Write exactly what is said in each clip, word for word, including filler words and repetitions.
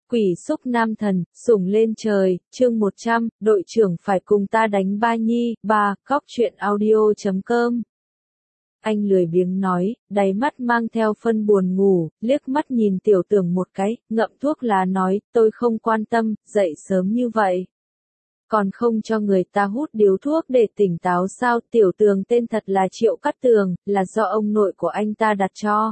Quỷ xúc nam thần, sủng lên trời, chương một trăm, đội trưởng phải cùng ta đánh ba nhi, ba, góc truyện audio chấm com. Anh lười biếng nói, đáy mắt mang theo phân buồn ngủ, liếc mắt nhìn Tiểu Tường một cái, ngậm thuốc lá nói, tôi không quan tâm, dậy sớm như vậy. Còn không cho người ta hút điếu thuốc để tỉnh táo sao? Tiểu Tường tên thật là Triệu Cát Tường, là do ông nội của anh ta đặt cho.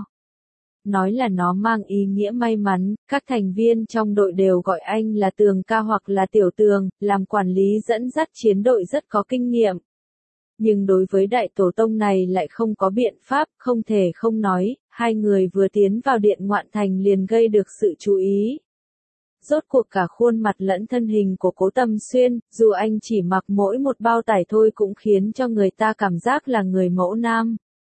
Nói là nó mang ý nghĩa may mắn, các thành viên trong đội đều gọi anh là Tường ca hoặc là Tiểu Tường, làm quản lý dẫn dắt chiến đội rất có kinh nghiệm. Nhưng đối với đại tổ tông này lại không có biện pháp, không thể không nói, hai người vừa tiến vào điện ngoại thành liền gây được sự chú ý. Rốt cuộc cả khuôn mặt lẫn thân hình của Cố Tầm Xuyên, dù anh chỉ mặc mỗi một bao tải thôi cũng khiến cho người ta cảm giác là người mẫu nam.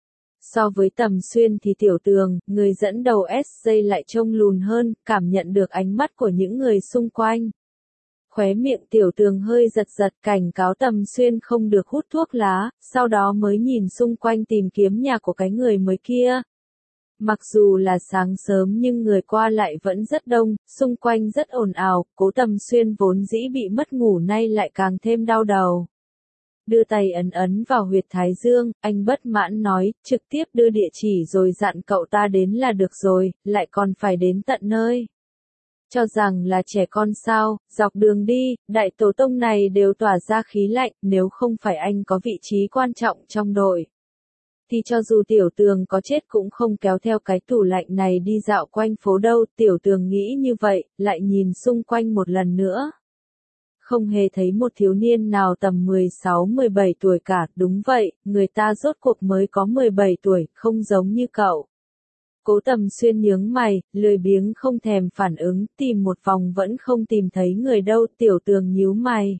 So với Tầm Xuyên thì Tiểu Tường, người dẫn đầu ét gi lại trông lùn hơn, cảm nhận được ánh mắt của những người xung quanh. Khóe miệng Tiểu Tường hơi giật giật cảnh cáo Tầm Xuyên không được hút thuốc lá, sau đó mới nhìn xung quanh tìm kiếm nhà của cái người mới kia. Mặc dù là sáng sớm nhưng người qua lại vẫn rất đông, xung quanh rất ồn ào, Cố Tầm Xuyên vốn dĩ bị mất ngủ nay lại càng thêm đau đầu. Đưa tay ấn ấn vào huyệt thái dương, anh bất mãn nói, trực tiếp đưa địa chỉ rồi dặn cậu ta đến là được rồi, lại còn phải đến tận nơi. Cho rằng là trẻ con sao, dọc đường đi, đại tổ tông này đều tỏa ra khí lạnh, nếu không phải anh có vị trí quan trọng trong đội. Thì cho dù Tiểu Tường có chết cũng không kéo theo cái tủ lạnh này đi dạo quanh phố đâu. Tiểu Tường nghĩ như vậy, lại nhìn xung quanh một lần nữa. Không hề thấy một thiếu niên nào tầm mười sáu mười bảy tuổi cả, đúng vậy, người ta rốt cuộc mới có mười bảy tuổi, không giống như cậu. Cố Tầm Xuyên nhướng mày, lười biếng không thèm phản ứng, tìm một vòng vẫn không tìm thấy người đâu. Tiểu Tường nhíu mày.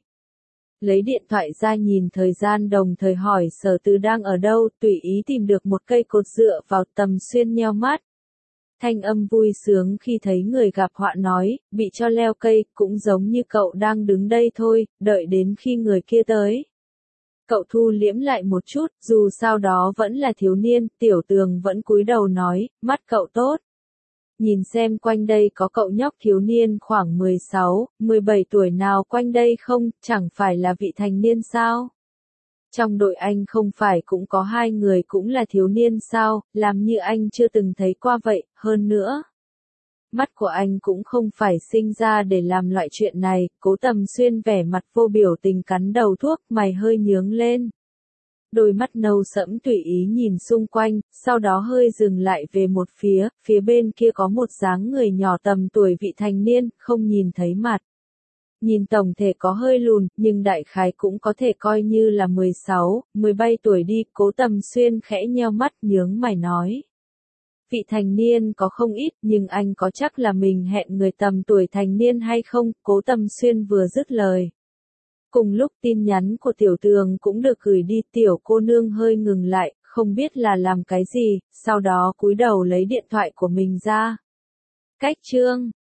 Lấy điện thoại ra nhìn thời gian đồng thời hỏi Sở Từ đang ở đâu, tùy ý tìm được một cây cột dựa vào. Tầm Xuyên nheo mắt. Thanh âm vui sướng khi thấy người gặp họa nói, bị cho leo cây, cũng giống như cậu đang đứng đây thôi, đợi đến khi người kia tới. Cậu thu liễm lại một chút, dù sao đó vẫn là thiếu niên. Tiểu Tường vẫn cúi đầu nói, mắt cậu tốt. Nhìn xem quanh đây có cậu nhóc thiếu niên khoảng mười sáu, mười bảy tuổi nào quanh đây không, chẳng phải là vị thành niên sao? Trong đội anh không phải cũng có hai người cũng là thiếu niên sao, làm như anh chưa từng thấy qua vậy, hơn nữa. Mắt của anh cũng không phải sinh ra để làm loại chuyện này. Cố Tầm Xuyên vẻ mặt vô biểu tình cắn đầu thuốc, mày hơi nhướng lên. Đôi mắt nâu sẫm tùy ý nhìn xung quanh, sau đó hơi dừng lại về một phía, phía bên kia có một dáng người nhỏ tầm tuổi vị thành niên, không nhìn thấy mặt. Nhìn tổng thể có hơi lùn, nhưng đại khái cũng có thể coi như là mười sáu, mười bảy tuổi đi. Cố Tầm Xuyên khẽ nheo mắt nhướng mày nói. Vị thành niên có không ít, nhưng anh có chắc là mình hẹn người tầm tuổi thành niên hay không? Cố Tầm Xuyên vừa dứt lời. Cùng lúc tin nhắn của Tiểu Tường cũng được gửi đi, tiểu cô nương hơi ngừng lại, không biết là làm cái gì, sau đó cúi đầu lấy điện thoại của mình ra. Cách chương